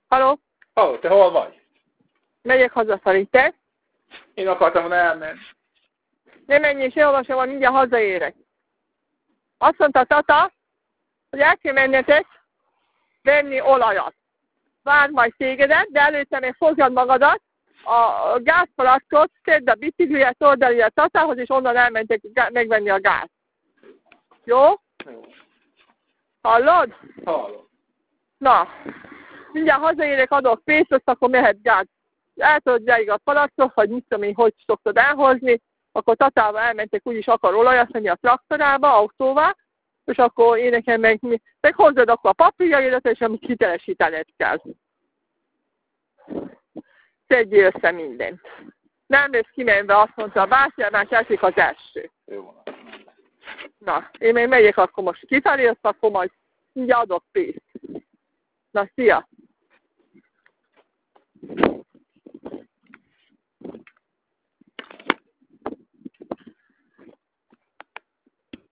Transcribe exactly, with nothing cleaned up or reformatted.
Halló? Halló, te hol vagy? Megyek hazafelé, te? Én akartam volna elmenni. Nem menj és elolvasom, hogy mindjárt hazaérek. Azt mondta Tata, hogy el kell mennetek venni olajat. Várd majd tégedet, de előtte még fogjad magadat, a gázpalackot, szedd a bicikliet, oldali a Tatához, és onnan elmentek megvenni a gázt. Jó? Jó. Hallod? Hallom. Na, mindjárt hazaérek, adok pénzt, azt akkor mehet gáz. El tudod gyárig a palackot, vagy mit tudom én, hogy szoktad elhozni, akkor Tatával elmentek, úgyis akar olajat venni a traktorába, autóvá, és akkor én nekem meg, meg hozzad akkor a papírjaidat, és amit hitelesítened kell. Tegyél össze mindent. Nem lesz kimenve, azt mondta a bátyja, már kezdik az első. Jó van. Na, én még megyek akkor most kifelé, azt akkor majd mindjárt adok pénzt. Na, szia!